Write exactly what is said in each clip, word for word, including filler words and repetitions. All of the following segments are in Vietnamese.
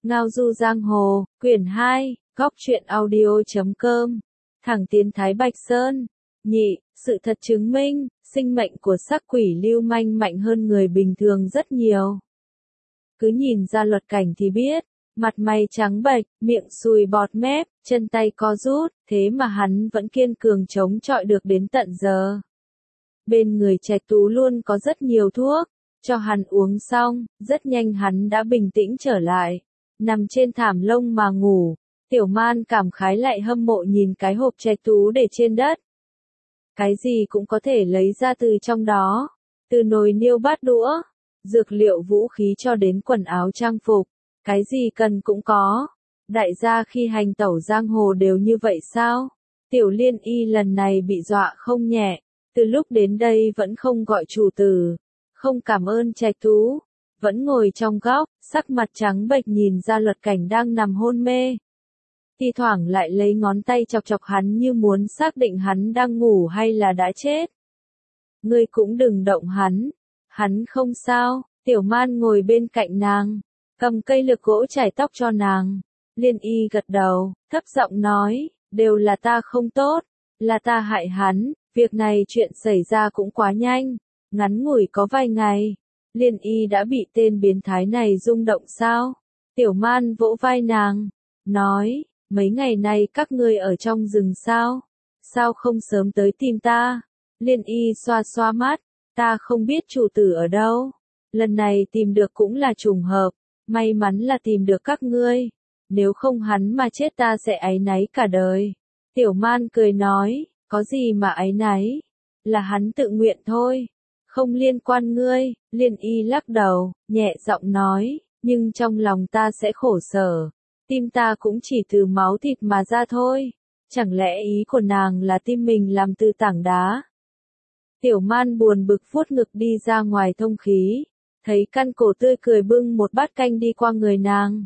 Ngao du giang hồ, quyển hai, góc truyện audio chấm com, thẳng tiến Thái Bạch Sơn. Nhị, sự thật chứng minh, sinh mệnh của sắc quỷ lưu manh mạnh hơn người bình thường rất nhiều. Cứ nhìn ra Luật Cảnh thì biết, mặt mày trắng bệch, miệng sùi bọt mép, chân tay co rút, thế mà hắn vẫn kiên cường chống chọi được đến tận giờ. Bên người Trạch Tú luôn có rất nhiều thuốc, cho hắn uống xong, rất nhanh hắn đã bình tĩnh trở lại, nằm trên thảm lông mà ngủ. Tiểu Man cảm khái lại hâm mộ nhìn cái hộp Trạch Tú để trên đất. Cái gì cũng có thể lấy ra từ trong đó, từ nồi niêu bát đũa, dược liệu vũ khí cho đến quần áo trang phục, cái gì cần cũng có. Đại gia khi hành tẩu giang hồ đều như vậy sao? Tiểu Liên Y lần này bị dọa không nhẹ, từ lúc đến đây vẫn không gọi chủ tử, không cảm ơn Trạch Tú, vẫn ngồi trong góc, sắc mặt trắng bệch nhìn ra Luật Cảnh đang nằm hôn mê. Thi thoảng lại lấy ngón tay chọc chọc hắn như muốn xác định hắn đang ngủ hay là đã chết. Ngươi cũng đừng động hắn, hắn không sao. Tiểu Man ngồi bên cạnh nàng, cầm cây lược gỗ chải tóc cho nàng. Liên Y gật đầu, thấp giọng nói, đều là ta không tốt, là ta hại hắn, việc này chuyện xảy ra cũng quá nhanh, ngắn ngủi có vài ngày. Liên Y đã bị tên biến thái này rung động sao? Tiểu Man vỗ vai nàng, nói, mấy ngày nay các ngươi ở trong rừng sao? Sao không sớm tới tìm ta? Liên Y xoa xoa mắt, ta không biết chủ tử ở đâu. Lần này tìm được cũng là trùng hợp, may mắn là tìm được các ngươi. Nếu không hắn mà chết ta sẽ áy náy cả đời. Tiểu Man cười nói, có gì mà áy náy? Là hắn tự nguyện thôi, không liên quan ngươi. Liên Y lắc đầu, nhẹ giọng nói, nhưng trong lòng ta sẽ khổ sở. Tim ta cũng chỉ từ máu thịt mà ra thôi. Chẳng lẽ ý của nàng là tim mình làm từ tảng đá? Tiểu Man buồn bực vuốt ngực đi ra ngoài thông khí, thấy Căn Cổ tươi cười bưng một bát canh đi qua người nàng.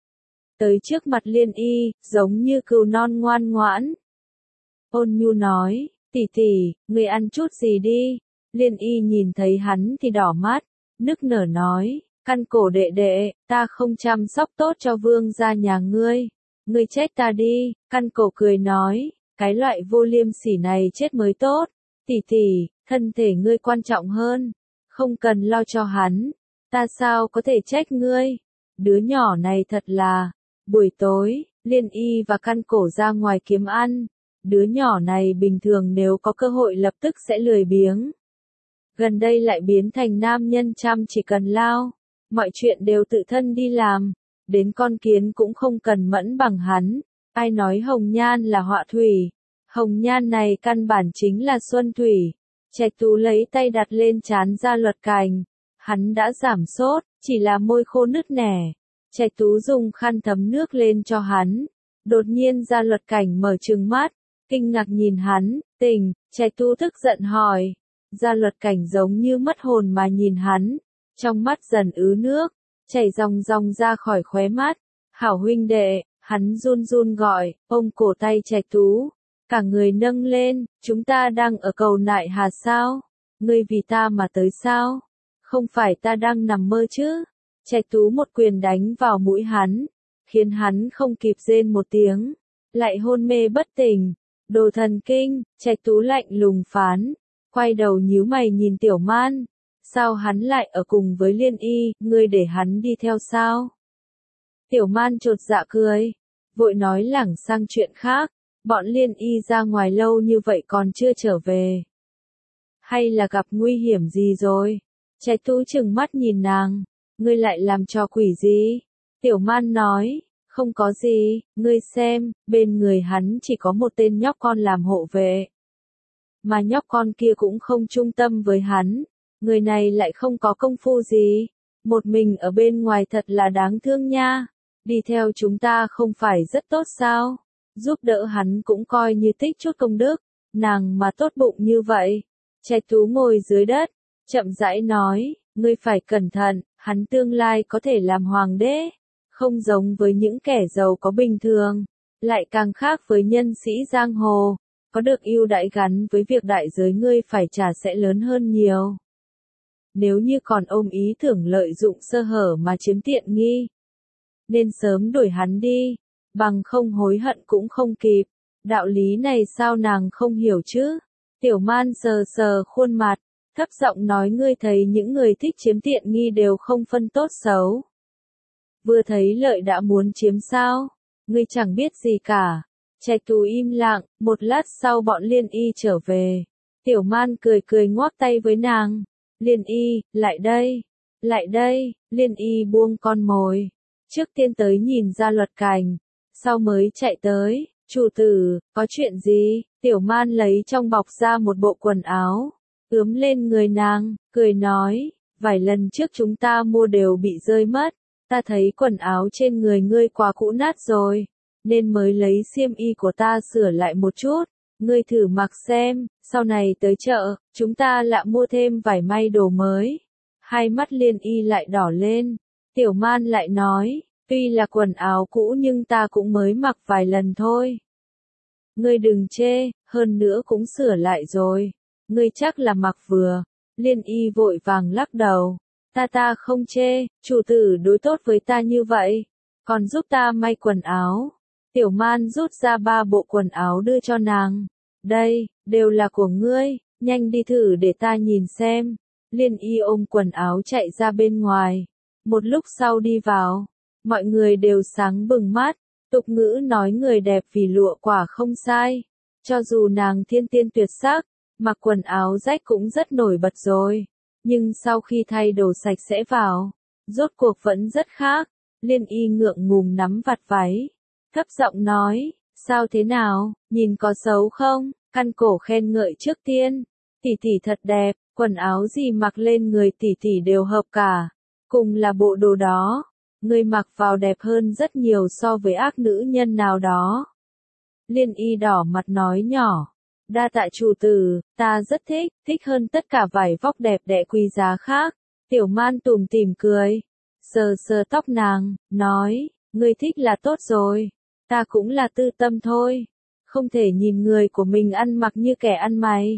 Tới trước mặt Liên Y, giống như cừu non ngoan ngoãn. Ôn nhu nói, tỷ tỷ, ngươi ăn chút gì đi. Liên Y nhìn thấy hắn thì đỏ mắt, nức nở nói, Căn Cổ đệ đệ, ta không chăm sóc tốt cho vương gia nhà ngươi. Ngươi chết ta đi. Căn Cổ cười nói, cái loại vô liêm sỉ này chết mới tốt. Tỷ tỷ, thân thể ngươi quan trọng hơn, không cần lo cho hắn, ta sao có thể trách ngươi. Đứa nhỏ này thật là. Buổi tối, Liên Y và Căn Cổ ra ngoài kiếm ăn. Đứa nhỏ này bình thường nếu có cơ hội lập tức sẽ lười biếng. Gần đây lại biến thành nam nhân chăm chỉ cần lao, mọi chuyện đều tự thân đi làm, đến con kiến cũng không cần mẫn bằng hắn. Ai nói hồng nhan là họa thủy? Hồng nhan này căn bản chính là xuân thủy. Trạch Tú lấy tay đặt lên trán ra Luật Cảnh, hắn đã giảm sốt, chỉ là môi khô nứt nẻ. Trạch Tú dùng khăn thấm nước lên cho hắn. Đột nhiên ra Luật Cảnh mở trừng mắt, kinh ngạc nhìn hắn, tỉnh. Trạch Tú tức giận hỏi. Ra Luật Cảnh giống như mất hồn mà nhìn hắn, trong mắt dần ứ nước, chảy ròng ròng ra khỏi khóe mắt. Hảo huynh đệ, hắn run run gọi, ôm cổ tay Trạch Tú, cả người nâng lên, chúng ta đang ở cầu Nại Hà sao? Ngươi vì ta mà tới sao? Không phải ta đang nằm mơ chứ? Trạch Tú một quyền đánh vào mũi hắn, khiến hắn không kịp rên một tiếng, lại hôn mê bất tỉnh. Đồ thần kinh. Trạch Tú lạnh lùng phán, quay đầu nhíu mày nhìn Tiểu Man, sao hắn lại ở cùng với Liên Y, ngươi để hắn đi theo sao? Tiểu Man chột dạ cười, vội nói lảng sang chuyện khác, bọn Liên Y ra ngoài lâu như vậy còn chưa trở về. Hay là gặp nguy hiểm gì rồi? Trạch Tú trừng mắt nhìn nàng, ngươi lại làm trò quỷ gì? Tiểu Man nói, không có gì, ngươi xem, bên người hắn chỉ có một tên nhóc con làm hộ vệ. Mà nhóc con kia cũng không trung tâm với hắn, người này lại không có công phu gì, một mình ở bên ngoài thật là đáng thương nha. Đi theo chúng ta không phải rất tốt sao? Giúp đỡ hắn cũng coi như tích chút công đức, nàng mà tốt bụng như vậy. Trạch Tú ngồi dưới đất, chậm rãi nói, ngươi phải cẩn thận, hắn tương lai có thể làm hoàng đế, không giống với những kẻ giàu có bình thường, lại càng khác với nhân sĩ giang hồ, có được ưu đãi gắn với việc đại giới ngươi phải trả sẽ lớn hơn nhiều. Nếu như còn ôm ý tưởng lợi dụng sơ hở mà chiếm tiện nghi, nên sớm đuổi hắn đi, bằng không hối hận cũng không kịp. Đạo lý này sao nàng không hiểu chứ? Tiểu Man sờ sờ khuôn mặt, thấp giọng nói ngươi thấy những người thích chiếm tiện nghi đều không phân tốt xấu. Vừa thấy lợi đã muốn chiếm sao? Ngươi chẳng biết gì cả. Trạch Tú im lặng, một lát sau bọn Liên Y trở về. Tiểu Man cười cười ngoắc tay với nàng. Liên Y, lại đây, lại đây, Liên Y buông con mồi. Trước tiên tới nhìn ra luật cảnh, sau mới chạy tới. Chủ tử, có chuyện gì? Tiểu Man lấy trong bọc ra một bộ quần áo, ướm lên người nàng, cười nói, vài lần trước chúng ta mua đều bị rơi mất, ta thấy quần áo trên người ngươi quá cũ nát rồi, nên mới lấy xiêm y của ta sửa lại một chút, ngươi thử mặc xem, sau này tới chợ, chúng ta lại mua thêm vải may đồ mới. Hai mắt Liên Y lại đỏ lên, Tiểu Man lại nói, tuy là quần áo cũ nhưng ta cũng mới mặc vài lần thôi. Ngươi đừng chê, hơn nữa cũng sửa lại rồi. Ngươi chắc là mặc vừa. Liên Y vội vàng lắc đầu. Ta ta không chê, chủ tử đối tốt với ta như vậy. Còn giúp ta may quần áo. Tiểu Man rút ra ba bộ quần áo đưa cho nàng. Đây, đều là của ngươi, nhanh đi thử để ta nhìn xem. Liên Y ôm quần áo chạy ra bên ngoài. Một lúc sau đi vào, mọi người đều sáng bừng mắt. Tục ngữ nói người đẹp vì lụa quả không sai. Cho dù nàng thiên tiên tuyệt sắc, mặc quần áo rách cũng rất nổi bật rồi. Nhưng sau khi thay đồ sạch sẽ vào, rốt cuộc vẫn rất khác. Liên Y ngượng ngùng nắm vạt váy, thấp giọng nói, sao thế nào, nhìn có xấu không? Căn cổ khen ngợi trước tiên, tỷ tỷ thật đẹp, quần áo gì mặc lên người tỷ tỷ đều hợp cả, cùng là bộ đồ đó. Ngươi mặc vào đẹp hơn rất nhiều so với ác nữ nhân nào đó. Liên Y đỏ mặt nói nhỏ. Đa tạ chủ tử, ta rất thích, thích hơn tất cả vải vóc đẹp đẽ quý giá khác. Tiểu Man tủm tỉm cười, sờ sờ tóc nàng, nói, ngươi thích là tốt rồi, ta cũng là tư tâm thôi. Không thể nhìn người của mình ăn mặc như kẻ ăn mày.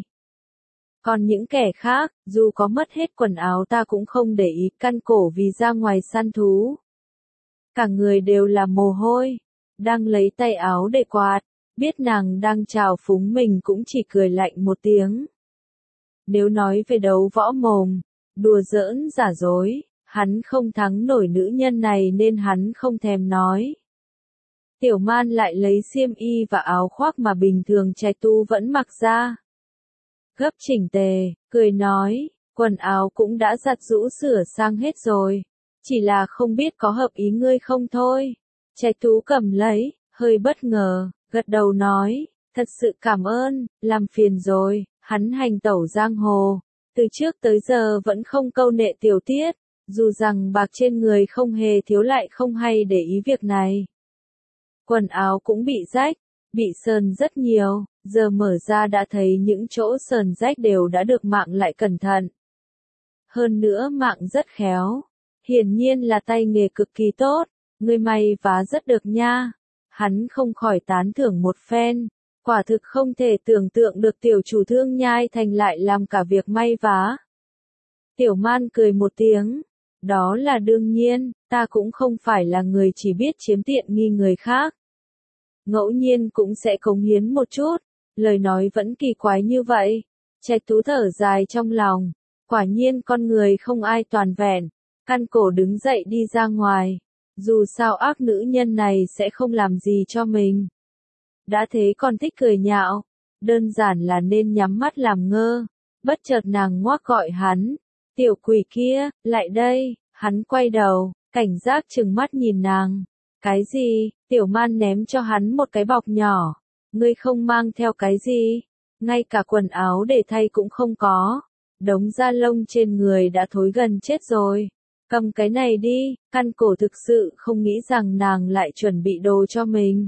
Còn những kẻ khác, dù có mất hết quần áo ta cũng không để ý, căn cổ vì ra ngoài săn thú. Cả người đều là mồ hôi, đang lấy tay áo để quạt, biết nàng đang trào phúng mình cũng chỉ cười lạnh một tiếng. Nếu nói về đấu võ mồm, đùa giỡn giả dối, hắn không thắng nổi nữ nhân này nên hắn không thèm nói. Tiểu Man lại lấy xiêm y và áo khoác mà bình thường Trạch Tu vẫn mặc ra. Gấp chỉnh tề, cười nói, quần áo cũng đã giặt rũ sửa sang hết rồi. Chỉ là không biết có hợp ý ngươi không thôi. Trạch Tú cầm lấy, hơi bất ngờ, gật đầu nói, thật sự cảm ơn, làm phiền rồi. Hắn hành tẩu giang hồ, từ trước tới giờ vẫn không câu nệ tiểu tiết, dù rằng bạc trên người không hề thiếu lại không hay để ý việc này. Quần áo cũng bị rách, bị sờn rất nhiều, giờ mở ra đã thấy những chỗ sờn rách đều đã được mạng lại cẩn thận. Hơn nữa mạng rất khéo. Hiển nhiên là tay nghề cực kỳ tốt, người may vá rất được nha. Hắn không khỏi tán thưởng một phen, quả thực không thể tưởng tượng được tiểu chủ Thương Nhai Thành lại làm cả việc may vá. Tiểu Man cười một tiếng, đó là đương nhiên, ta cũng không phải là người chỉ biết chiếm tiện nghi người khác. Ngẫu nhiên cũng sẽ cống hiến một chút, lời nói vẫn kỳ quái như vậy. Trạch Tú thở dài trong lòng, quả nhiên con người không ai toàn vẹn. Căn cổ đứng dậy đi ra ngoài, dù sao ác nữ nhân này sẽ không làm gì cho mình. Đã thế còn thích cười nhạo, đơn giản là nên nhắm mắt làm ngơ. Bất chợt nàng ngoác gọi hắn, tiểu quỷ kia, lại đây. Hắn quay đầu, cảnh giác trừng mắt nhìn nàng. Cái gì? Tiểu Man ném cho hắn một cái bọc nhỏ. Ngươi không mang theo cái gì? Ngay cả quần áo để thay cũng không có. Đống da lông trên người đã thối gần chết rồi. Cầm cái này đi. Căn cổ thực sự không nghĩ rằng nàng lại chuẩn bị đồ cho mình.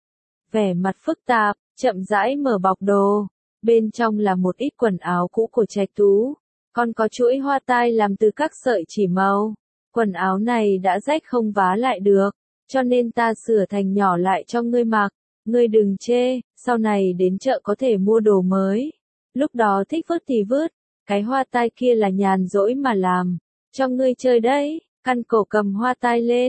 Vẻ mặt phức tạp, chậm rãi mở bọc đồ. Bên trong là một ít quần áo cũ của Trạch Tú. Còn có chuỗi hoa tai làm từ các sợi chỉ màu. Quần áo này đã rách không vá lại được, cho nên ta sửa thành nhỏ lại cho ngươi mặc. Ngươi đừng chê, sau này đến chợ có thể mua đồ mới. Lúc đó thích vứt thì vứt, cái hoa tai kia là nhàn rỗi mà làm. Cho ngươi chơi đấy. Căn cổ cầm hoa tai lên,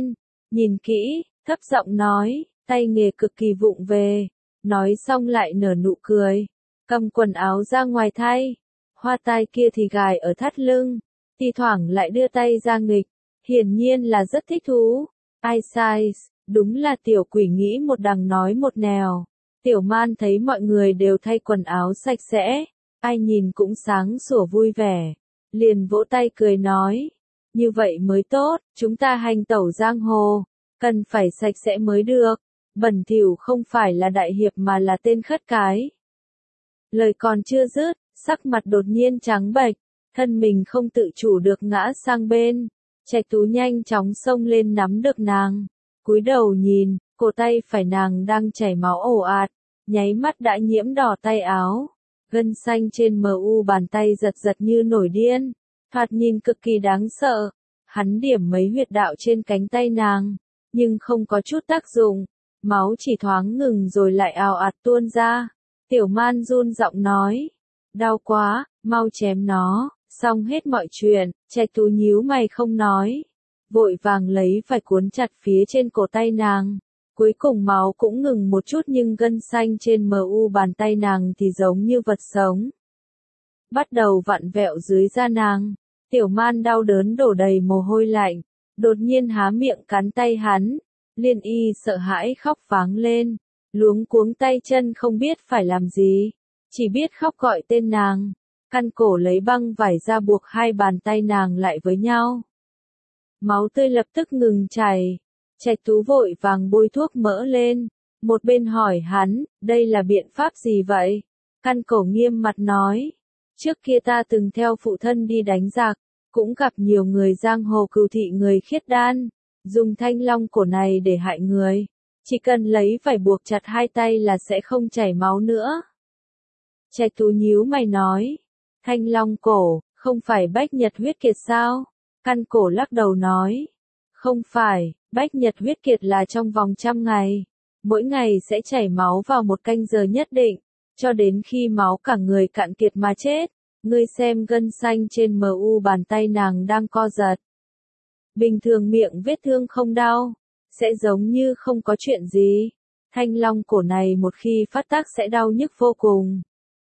nhìn kỹ, thấp giọng nói, tay nghề cực kỳ vụng về. Nói xong lại nở nụ cười, cầm quần áo ra ngoài thay. Hoa tai kia thì gài ở thắt lưng, thi thoảng lại đưa tay ra nghịch, hiển nhiên là rất thích thú. Ai sai, đúng là tiểu quỷ nghĩ một đằng nói một nẻo. Tiểu Man thấy mọi người đều thay quần áo sạch sẽ, ai nhìn cũng sáng sủa vui vẻ, liền vỗ tay cười nói, như vậy mới tốt, chúng ta hành tẩu giang hồ, cần phải sạch sẽ mới được, bẩn thỉu không phải là đại hiệp mà là tên khất cái. Lời còn chưa dứt, sắc mặt đột nhiên trắng bệch, thân mình không tự chủ được ngã sang bên, Trạch Tú nhanh chóng xông lên nắm được nàng, cúi đầu nhìn, cổ tay phải nàng đang chảy máu ồ ạt, nháy mắt đã nhiễm đỏ tay áo, gân xanh trên mờ u bàn tay giật giật như nổi điên, thoạt nhìn cực kỳ đáng sợ. Hắn điểm mấy huyệt đạo trên cánh tay nàng, nhưng không có chút tác dụng, máu chỉ thoáng ngừng rồi lại ào ạt tuôn ra. Tiểu Man run giọng nói, đau quá, mau chém nó, xong hết mọi chuyện. Trạch Tú nhíu mày không nói, vội vàng lấy vải cuốn chặt phía trên cổ tay nàng. Cuối cùng máu cũng ngừng một chút nhưng gân xanh trên mờ u bàn tay nàng thì giống như vật sống. Bắt đầu vặn vẹo dưới da nàng, Tiểu Man đau đớn đổ đầy mồ hôi lạnh, đột nhiên há miệng cắn tay hắn, Liên Y sợ hãi khóc váng lên, luống cuống tay chân không biết phải làm gì, chỉ biết khóc gọi tên nàng, căn cổ lấy băng vải ra buộc hai bàn tay nàng lại với nhau. Máu tươi lập tức ngừng chảy. Trạch Tú vội vàng bôi thuốc mỡ lên, một bên hỏi hắn, đây là biện pháp gì vậy? Căn cổ nghiêm mặt nói, trước kia ta từng theo phụ thân đi đánh giặc, cũng gặp nhiều người giang hồ cừu thị người khiết đan, dùng thanh long cổ này để hại người, chỉ cần lấy vải buộc chặt hai tay là sẽ không chảy máu nữa. Trạch Tú nhíu mày nói, thanh long cổ, không phải bách nhật huyết kiệt sao? Căn cổ lắc đầu nói, không phải. Bách nhật huyết kiệt là trong vòng trăm ngày, mỗi ngày sẽ chảy máu vào một canh giờ nhất định, cho đến khi máu cả người cạn kiệt mà chết. Ngươi xem gân xanh trên mờ u bàn tay nàng đang co giật. Bình thường miệng vết thương không đau, sẽ giống như không có chuyện gì. Thanh long cổ này một khi phát tác sẽ đau nhức vô cùng.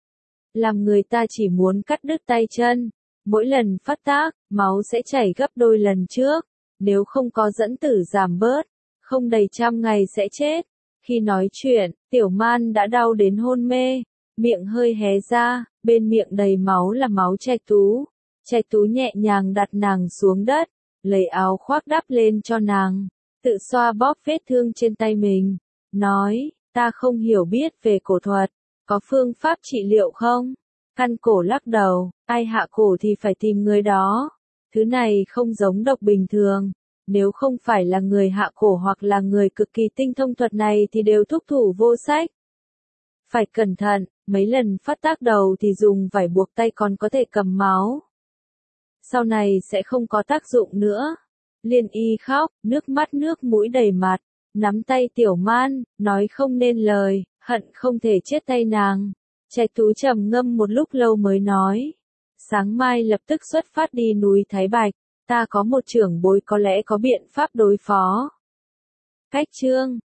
Làm người ta chỉ muốn cắt đứt tay chân, mỗi lần phát tác, máu sẽ chảy gấp đôi lần trước. Nếu không có dẫn tử giảm bớt, không đầy trăm ngày sẽ chết. Khi nói chuyện, Tiểu Man đã đau đến hôn mê, miệng hơi hé ra, bên miệng đầy máu là máu Trạch Tú. Trạch Tú nhẹ nhàng đặt nàng xuống đất, lấy áo khoác đắp lên cho nàng, tự xoa bóp vết thương trên tay mình, nói, ta không hiểu biết về cổ thuật, có phương pháp trị liệu không? Căn cổ lắc đầu, ai hạ cổ thì phải tìm người đó. Thứ này không giống độc bình thường, nếu không phải là người hạ cổ hoặc là người cực kỳ tinh thông thuật này thì đều thúc thủ vô sách. Phải cẩn thận, mấy lần phát tác đầu thì dùng vải buộc tay còn có thể cầm máu. Sau này sẽ không có tác dụng nữa. Liên Y khóc, nước mắt nước mũi đầy mặt, nắm tay Tiểu Man, nói không nên lời, hận không thể chết tay nàng. Trạch Tú trầm ngâm một lúc lâu mới nói. Sáng mai lập tức xuất phát đi núi Thái Bạch, ta có một trưởng bối có lẽ có biện pháp đối phó. Cách chương